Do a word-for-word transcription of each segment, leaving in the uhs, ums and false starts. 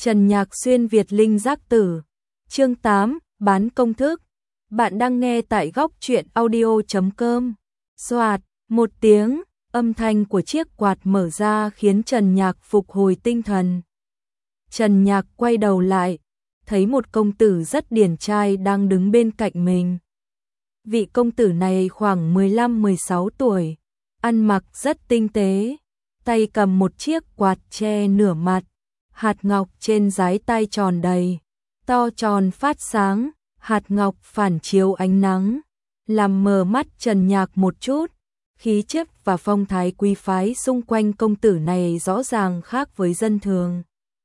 Trần Nhạc xuyên Việt linh giác tử. Chương tám, bán công thức. Bạn đang nghe tại góc truyện audio chấm com. Soạt, một tiếng, âm thanh của chiếc quạt mở ra khiến Trần Nhạc phục hồi tinh thần. Trần Nhạc quay đầu lại, thấy một công tử rất điển trai đang đứng bên cạnh mình. Vị công tử này khoảng mười lăm mười sáu tuổi, ăn mặc rất tinh tế, tay cầm một chiếc quạt che nửa mặt, hạt ngọc trên dái tay tròn đầy, to tròn phát sáng, hạt ngọc phản chiếu ánh nắng, làm mờ mắt Trần Nhạc một chút. Khí chất và phong thái quý phái xung quanh công tử này rõ ràng khác với dân thường.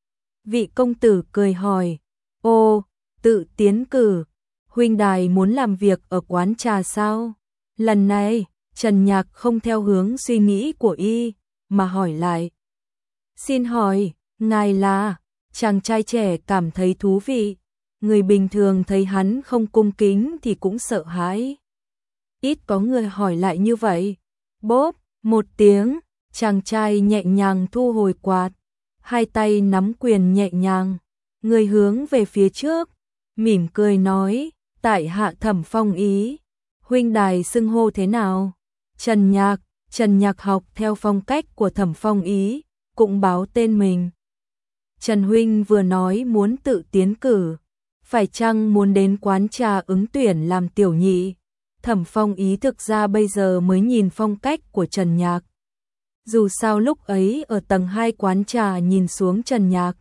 Vị công tử cười hỏi, ô, tự tiến cử, huynh đài muốn làm việc ở quán trà sao? Lần này, Trần Nhạc không theo hướng suy nghĩ của y, mà hỏi lại. Xin hỏi, ngài là? Chàng trai trẻ cảm thấy thú vị, người bình thường thấy hắn không cung kính thì cũng sợ hãi. Ít có người hỏi lại như vậy. Bốp, một tiếng, chàng trai nhẹ nhàng thu hồi quạt, hai tay nắm quyền nhẹ nhàng, người hướng về phía trước, mỉm cười nói, tại hạ Thẩm Phong Ý, huynh đài xưng hô thế nào? Trần Nhạc, Trần Nhạc học theo phong cách của Thẩm Phong Ý, cũng báo tên mình. Trần huynh vừa nói muốn tự tiến cử, phải chăng muốn đến quán trà ứng tuyển làm tiểu nhị? Thẩm Phong Ý thực ra bây giờ mới nhìn phong cách của Trần Nhạc. Dù sao lúc ấy ở tầng hai quán trà nhìn xuống Trần Nhạc,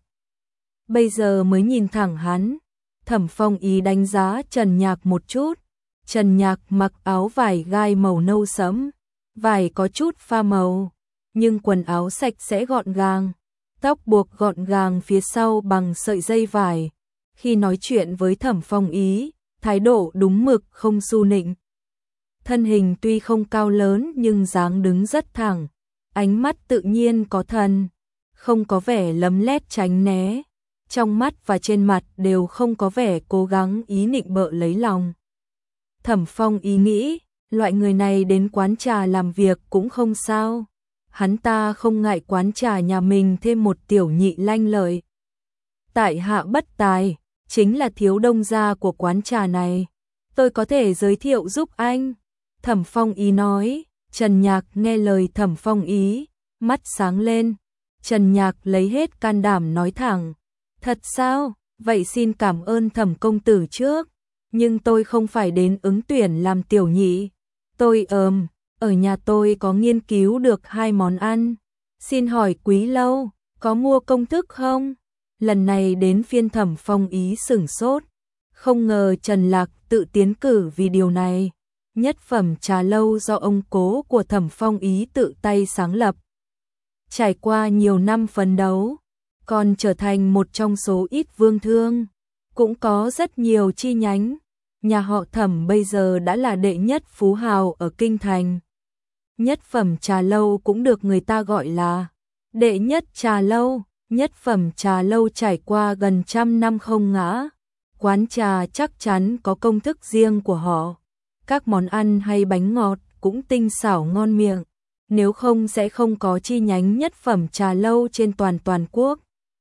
bây giờ mới nhìn thẳng hắn. Thẩm Phong Ý đánh giá Trần Nhạc một chút. Trần Nhạc mặc áo vải gai màu nâu sẫm, vải có chút pha màu, nhưng quần áo sạch sẽ gọn gàng, tóc buộc gọn gàng phía sau bằng sợi dây vải. Khi nói chuyện với Thẩm Phong Ý, thái độ đúng mực không su nịnh. Thân hình tuy không cao lớn nhưng dáng đứng rất thẳng, ánh mắt tự nhiên có thần, không có vẻ lấm lét tránh né, trong mắt và trên mặt đều không có vẻ cố gắng ý nịnh bợ lấy lòng. Thẩm Phong Ý nghĩ, loại người này đến quán trà làm việc cũng không sao, hắn ta không ngại quán trà nhà mình thêm một tiểu nhị lanh lợi. Tại hạ bất tài, chính là thiếu đông gia của quán trà này, tôi có thể giới thiệu giúp anh. Thẩm Phong Ý nói. Trần Nhạc nghe lời Thẩm Phong Ý, mắt sáng lên. Trần Nhạc lấy hết can đảm nói thẳng, thật sao? Vậy xin cảm ơn Thẩm công tử trước, nhưng tôi không phải đến ứng tuyển làm tiểu nhị. Tôi ờm, ở nhà tôi có nghiên cứu được hai món ăn. Xin hỏi quý lâu, có mua công thức không? Lần này đến phiên Thẩm Phong Ý sửng sốt, không ngờ Trần Lạc tự tiến cử vì điều này. Nhất phẩm trà lâu do ông cố của Thẩm Phong Ý tự tay sáng lập. Trải qua nhiều năm phấn đấu, còn trở thành một trong số ít vương thương, cũng có rất nhiều chi nhánh. Nhà họ Thẩm bây giờ đã là đệ nhất phú hào ở kinh thành. Nhất phẩm trà lâu cũng được người ta gọi là đệ nhất trà lâu. Nhất phẩm trà lâu trải qua gần trăm năm không ngã. Quán trà chắc chắn có công thức riêng của họ. Các món ăn hay bánh ngọt cũng tinh xảo ngon miệng, nếu không sẽ không có chi nhánh nhất phẩm trà lâu trên toàn toàn quốc.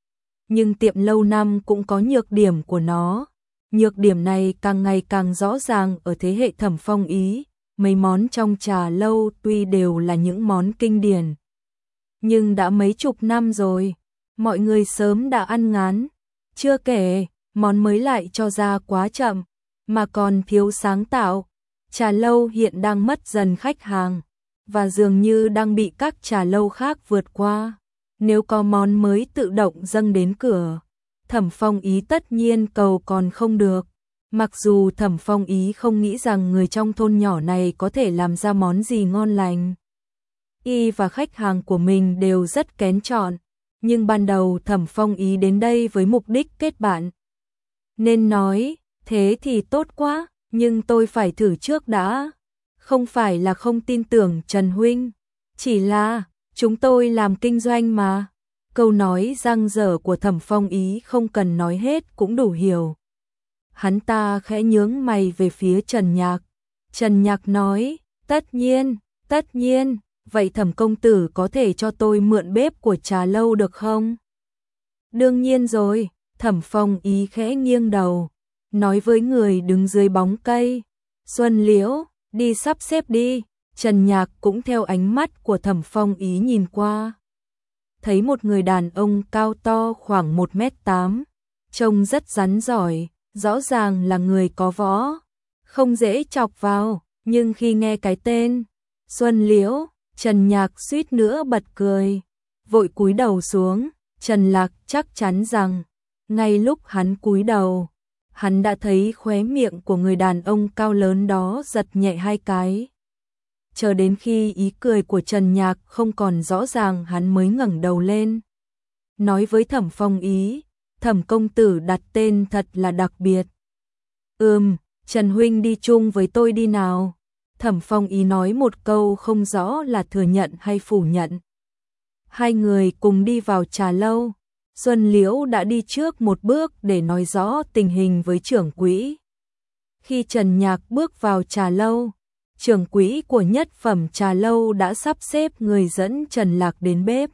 Nhưng tiệm lâu năm cũng có nhược điểm của nó, nhược điểm này càng ngày càng rõ ràng ở thế hệ Thẩm Phong Ý. Mấy món trong trà lâu tuy đều là những món kinh điển, nhưng đã mấy chục năm rồi, mọi người sớm đã ăn ngán. Chưa kể, món mới lại cho ra quá chậm, mà còn thiếu sáng tạo. Trà lâu hiện đang mất dần khách hàng, và dường như đang bị các trà lâu khác vượt qua. Nếu có món mới tự động dâng đến cửa, Thẩm Phong Ý tất nhiên cầu còn không được. Mặc dù Thẩm Phong Ý không nghĩ rằng người trong thôn nhỏ này có thể làm ra món gì ngon lành. Y và khách hàng của mình đều rất kén chọn, nhưng ban đầu Thẩm Phong Ý đến đây với mục đích kết bạn. Nên nói, thế thì tốt quá. Nhưng tôi phải thử trước đã. Không phải là không tin tưởng Trần huynh, chỉ là chúng tôi làm kinh doanh mà. Câu nói răng dở của Thẩm Phong Ý không cần nói hết cũng đủ hiểu. Hắn ta khẽ nhướng mày về phía Trần Nhạc. Trần Nhạc nói, tất nhiên, tất nhiên, vậy Thẩm công tử có thể cho tôi mượn bếp của trà lâu được không? Đương nhiên rồi, Thẩm Phong Ý khẽ nghiêng đầu, nói với người đứng dưới bóng cây. Xuân Liễu, đi sắp xếp đi. Trần Nhạc cũng theo ánh mắt của Thẩm Phong Ý nhìn qua. Thấy một người đàn ông cao to khoảng một mét tám, trông rất rắn giỏi, rõ ràng là người có võ, không dễ chọc vào, nhưng khi nghe cái tên Xuân Liễu, Trần Nhạc suýt nữa bật cười, vội cúi đầu xuống. Trần Lạc chắc chắn rằng, ngay lúc hắn cúi đầu, hắn đã thấy khóe miệng của người đàn ông cao lớn đó giật nhẹ hai cái. Chờ đến khi ý cười của Trần Nhạc không còn rõ ràng hắn mới ngẩng đầu lên. Nói với Thẩm Phong Ý, Thẩm công tử đặt tên thật là đặc biệt. Ừm, Trần huynh đi chung với tôi đi nào. Thẩm Phong Ý nói một câu không rõ là thừa nhận hay phủ nhận. Hai người cùng đi vào trà lâu. Xuân Liễu đã đi trước một bước để nói rõ tình hình với trưởng quỹ. Khi Trần Nhạc bước vào trà lâu, trưởng quỹ của nhất phẩm trà lâu đã sắp xếp người dẫn Trần Lạc đến bếp.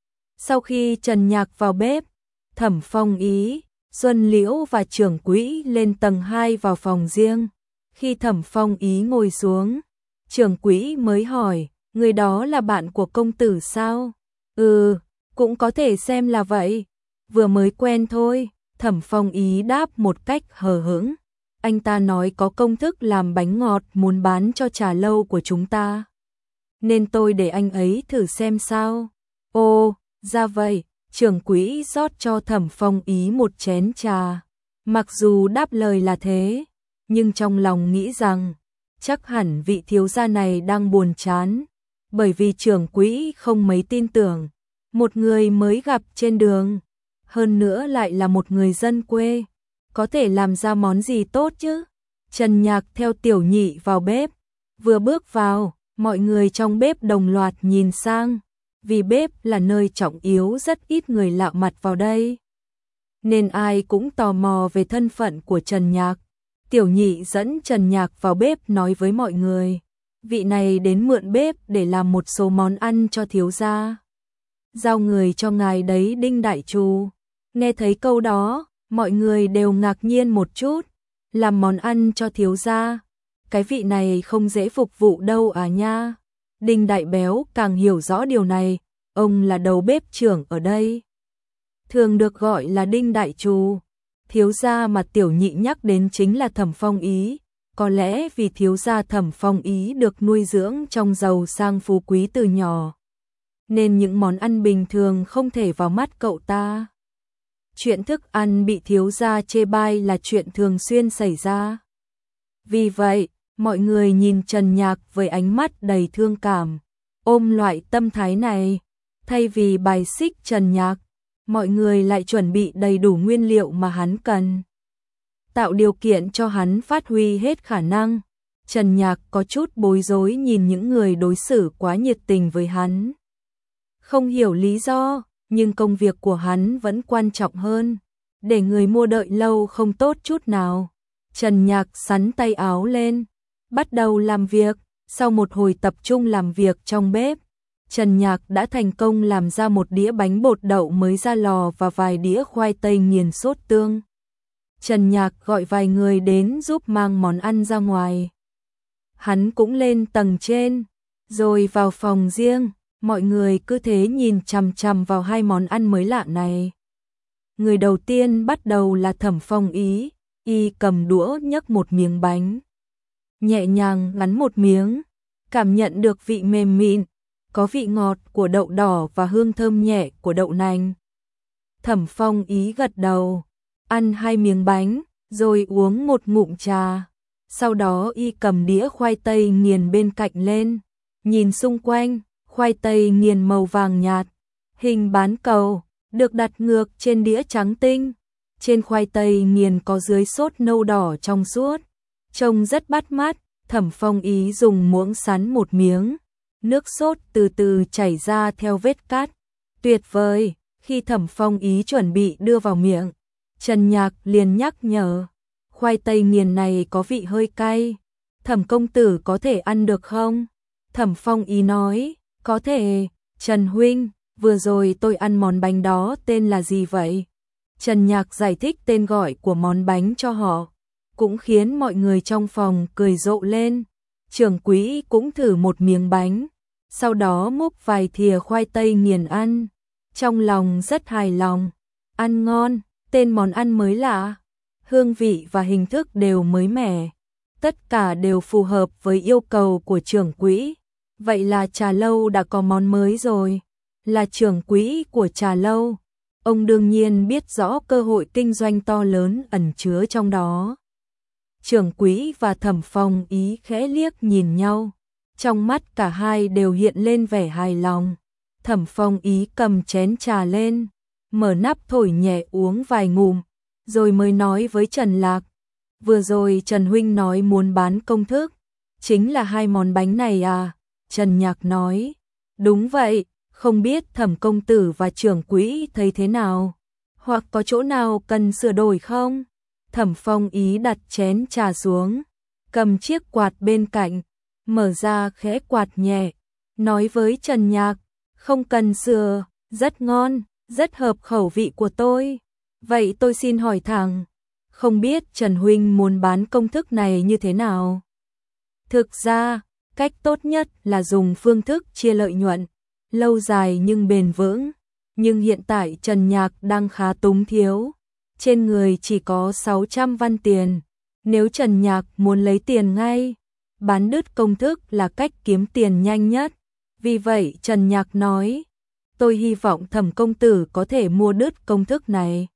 Sau khi Trần Nhạc vào bếp, Thẩm Phong Ý, Xuân Liễu và trưởng quỹ lên tầng hai vào phòng riêng. Khi Thẩm Phong Ý ngồi xuống, trưởng quỹ mới hỏi, người đó là bạn của công tử sao? Ừ, cũng có thể xem là vậy. Vừa mới quen thôi, Thẩm Phong Ý đáp một cách hờ hững. Anh ta nói có công thức làm bánh ngọt muốn bán cho trà lâu của chúng ta, nên tôi để anh ấy thử xem sao. Ồ, ra vậy. Trưởng quỹ rót cho Thẩm Phong Ý một chén trà. Mặc dù đáp lời là thế, nhưng trong lòng nghĩ rằng chắc hẳn vị thiếu gia này đang buồn chán, bởi vì trưởng quỹ không mấy tin tưởng một người mới gặp trên đường, hơn nữa lại là một người dân quê, có thể làm ra món gì tốt chứ. Trần Nhạc theo Tiểu Nhị vào bếp, vừa bước vào, mọi người trong bếp đồng loạt nhìn sang, vì bếp là nơi trọng yếu rất ít người lạ mặt vào đây, nên ai cũng tò mò về thân phận của Trần Nhạc. Tiểu Nhị dẫn Trần Nhạc vào bếp nói với mọi người, vị này đến mượn bếp để làm một số món ăn cho thiếu gia. Giao người cho ngài đấy Đinh đại trù. Nghe thấy câu đó, mọi người đều ngạc nhiên một chút, làm món ăn cho thiếu gia, cái vị này không dễ phục vụ đâu à nha. Đinh đại béo càng hiểu rõ điều này, ông là đầu bếp trưởng ở đây, thường được gọi là Đinh đại trù. Thiếu gia mà Tiểu Nhị nhắc đến chính là Thẩm Phong Ý, có lẽ vì thiếu gia Thẩm Phong Ý được nuôi dưỡng trong giàu sang phú quý từ nhỏ, nên những món ăn bình thường không thể vào mắt cậu ta. Chuyện thức ăn bị thiếu gia chê bai là chuyện thường xuyên xảy ra. Vì vậy, mọi người nhìn Trần Nhạc với ánh mắt đầy thương cảm. Ôm loại tâm thái này, thay vì bài xích Trần Nhạc, mọi người lại chuẩn bị đầy đủ nguyên liệu mà hắn cần, tạo điều kiện cho hắn phát huy hết khả năng. Trần Nhạc có chút bối rối nhìn những người đối xử quá nhiệt tình với hắn. Không hiểu lý do, nhưng công việc của hắn vẫn quan trọng hơn, để người mua đợi lâu không tốt chút nào. Trần Nhạc xắn tay áo lên, bắt đầu làm việc. Sau một hồi tập trung làm việc trong bếp, Trần Nhạc đã thành công làm ra một đĩa bánh bột đậu mới ra lò và vài đĩa khoai tây nghiền sốt tương. Trần Nhạc gọi vài người đến giúp mang món ăn ra ngoài. Hắn cũng lên tầng trên, rồi vào phòng riêng. Mọi người cứ thế nhìn chằm chằm vào hai món ăn mới lạ này. Người đầu tiên bắt đầu là Thẩm Phong Ý, y cầm đũa nhấc một miếng bánh, nhẹ nhàng ngắn một miếng, cảm nhận được vị mềm mịn, có vị ngọt của đậu đỏ và hương thơm nhẹ của đậu nành. Thẩm Phong Ý gật đầu, ăn hai miếng bánh, rồi uống một ngụm trà. Sau đó y cầm đĩa khoai tây nghiền bên cạnh lên, nhìn xung quanh. Khoai tây nghiền màu vàng nhạt, hình bán cầu, được đặt ngược trên đĩa trắng tinh. Trên khoai tây nghiền có dưới sốt nâu đỏ trong suốt, trông rất bắt mắt. Thẩm Phong Ý dùng muỗng sắn một miếng, nước sốt từ từ chảy ra theo vết cắt. Tuyệt vời! Khi Thẩm Phong Ý chuẩn bị đưa vào miệng, Trần Nhạc liền nhắc nhở, khoai tây nghiền này có vị hơi cay, Thẩm công tử có thể ăn được không? Thẩm Phong Ý nói, có thể. Trần huynh, vừa rồi tôi ăn món bánh đó tên là gì vậy? Trần Nhạc giải thích tên gọi của món bánh cho họ, cũng khiến mọi người trong phòng cười rộ lên. Trưởng quỹ cũng thử một miếng bánh, sau đó múc vài thìa khoai tây nghiền ăn, trong lòng rất hài lòng. Ăn ngon, tên món ăn mới lạ, hương vị và hình thức đều mới mẻ, tất cả đều phù hợp với yêu cầu của trưởng quỹ. Vậy là Trà Lâu đã có món mới rồi. Là trưởng quỹ của Trà Lâu, ông đương nhiên biết rõ cơ hội kinh doanh to lớn ẩn chứa trong đó. Trưởng quỹ và Thẩm Phong Ý khẽ liếc nhìn nhau, trong mắt cả hai đều hiện lên vẻ hài lòng. Thẩm Phong Ý cầm chén trà lên, mở nắp thổi nhẹ uống vài ngụm, rồi mới nói với Trần Lạc, vừa rồi Trần huynh nói muốn bán công thức, chính là hai món bánh này à? Trần Nhạc nói, đúng vậy, không biết Thẩm công tử và trưởng quỹ thấy thế nào, hoặc có chỗ nào cần sửa đổi không? Thẩm Phong Ý đặt chén trà xuống, cầm chiếc quạt bên cạnh, mở ra khẽ quạt nhẹ, nói với Trần Nhạc, không cần sửa, rất ngon, rất hợp khẩu vị của tôi. Vậy tôi xin hỏi thẳng, không biết Trần huynh muốn bán công thức này như thế nào? Thực ra, cách tốt nhất là dùng phương thức chia lợi nhuận, lâu dài nhưng bền vững, nhưng hiện tại Trần Nhạc đang khá túng thiếu, trên người chỉ có sáu trăm văn tiền, nếu Trần Nhạc muốn lấy tiền ngay, bán đứt công thức là cách kiếm tiền nhanh nhất. Vì vậy Trần Nhạc nói, tôi hy vọng Thẩm công tử có thể mua đứt công thức này.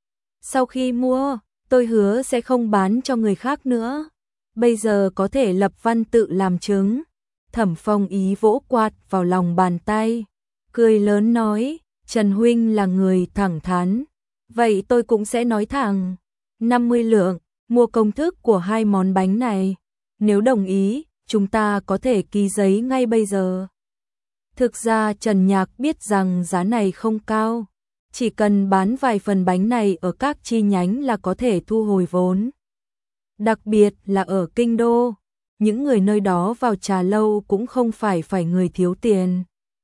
Sau khi mua, tôi hứa sẽ không bán cho người khác nữa. Bây giờ có thể lập văn tự làm chứng. Thẩm Phong Ý vỗ quạt vào lòng bàn tay, cười lớn nói, Trần huynh là người thẳng thắn. Vậy tôi cũng sẽ nói thẳng, năm mươi lượng, mua công thức của hai món bánh này. Nếu đồng ý, chúng ta có thể ký giấy ngay bây giờ. Thực ra Trần Nhạc biết rằng giá này không cao, chỉ cần bán vài phần bánh này ở các chi nhánh là có thể thu hồi vốn. Đặc biệt là ở Kinh Đô, những người nơi đó vào Trà Lâu cũng không phải phải người thiếu tiền.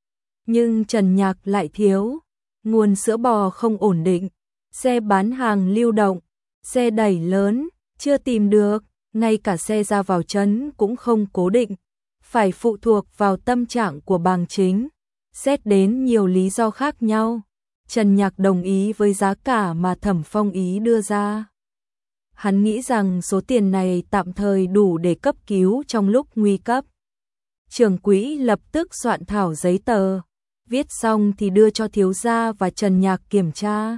Nhưng Trần Nhạc lại thiếu, nguồn sữa bò không ổn định, xe bán hàng lưu động, xe đẩy lớn, chưa tìm được, ngay cả xe ra vào trấn cũng không cố định, phải phụ thuộc vào tâm trạng của bàng chính, xét đến nhiều lý do khác nhau. Trần Nhạc đồng ý với giá cả mà Thẩm Phong Ý đưa ra. Hắn nghĩ rằng số tiền này tạm thời đủ để cấp cứu trong lúc nguy cấp. Trưởng quỹ lập tức soạn thảo giấy tờ, viết xong thì đưa cho thiếu gia và Trần Nhạc kiểm tra.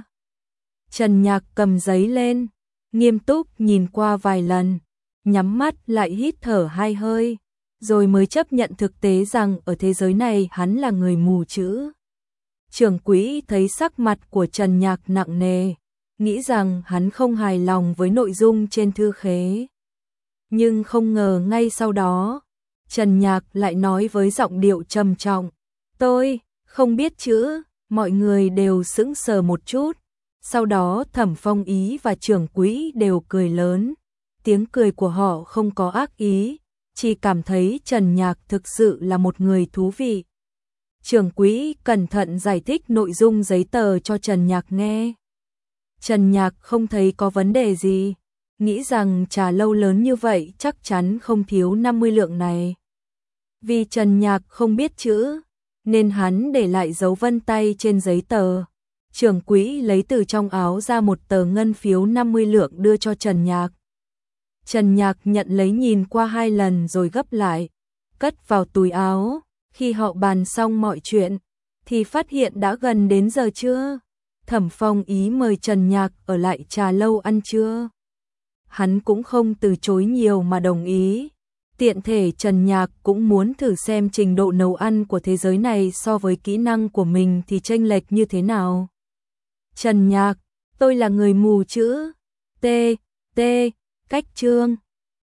Trần Nhạc cầm giấy lên, nghiêm túc nhìn qua vài lần, nhắm mắt lại hít thở hai hơi, rồi mới chấp nhận thực tế rằng ở thế giới này hắn là người mù chữ. Trưởng quỹ thấy sắc mặt của Trần Nhạc nặng nề, nghĩ rằng hắn không hài lòng với nội dung trên thư khế. Nhưng không ngờ ngay sau đó, Trần Nhạc lại nói với giọng điệu trầm trọng, tôi không biết chữ. Mọi người đều sững sờ một chút, sau đó Thẩm Phong Ý và trưởng quỹ đều cười lớn. Tiếng cười của họ không có ác ý, chỉ cảm thấy Trần Nhạc thực sự là một người thú vị. Trưởng quỹ cẩn thận giải thích nội dung giấy tờ cho Trần Nhạc nghe. Trần Nhạc không thấy có vấn đề gì, nghĩ rằng Trà Lâu lớn như vậy chắc chắn không thiếu năm mươi lượng này. Vì Trần Nhạc không biết chữ, nên hắn để lại dấu vân tay trên giấy tờ. Trưởng quỹ lấy từ trong áo ra một tờ ngân phiếu năm mươi lượng đưa cho Trần Nhạc. Trần Nhạc nhận lấy nhìn qua hai lần rồi gấp lại, cất vào túi áo. Khi họ bàn xong mọi chuyện, thì phát hiện đã gần đến giờ trưa. Thẩm Phong Ý mời Trần Nhạc ở lại Trà Lâu ăn trưa. Hắn cũng không từ chối nhiều mà đồng ý. Tiện thể Trần Nhạc cũng muốn thử xem trình độ nấu ăn của thế giới này so với kỹ năng của mình thì chênh lệch như thế nào. Trần Nhạc, tôi là người mù chữ. T, T, cách chương.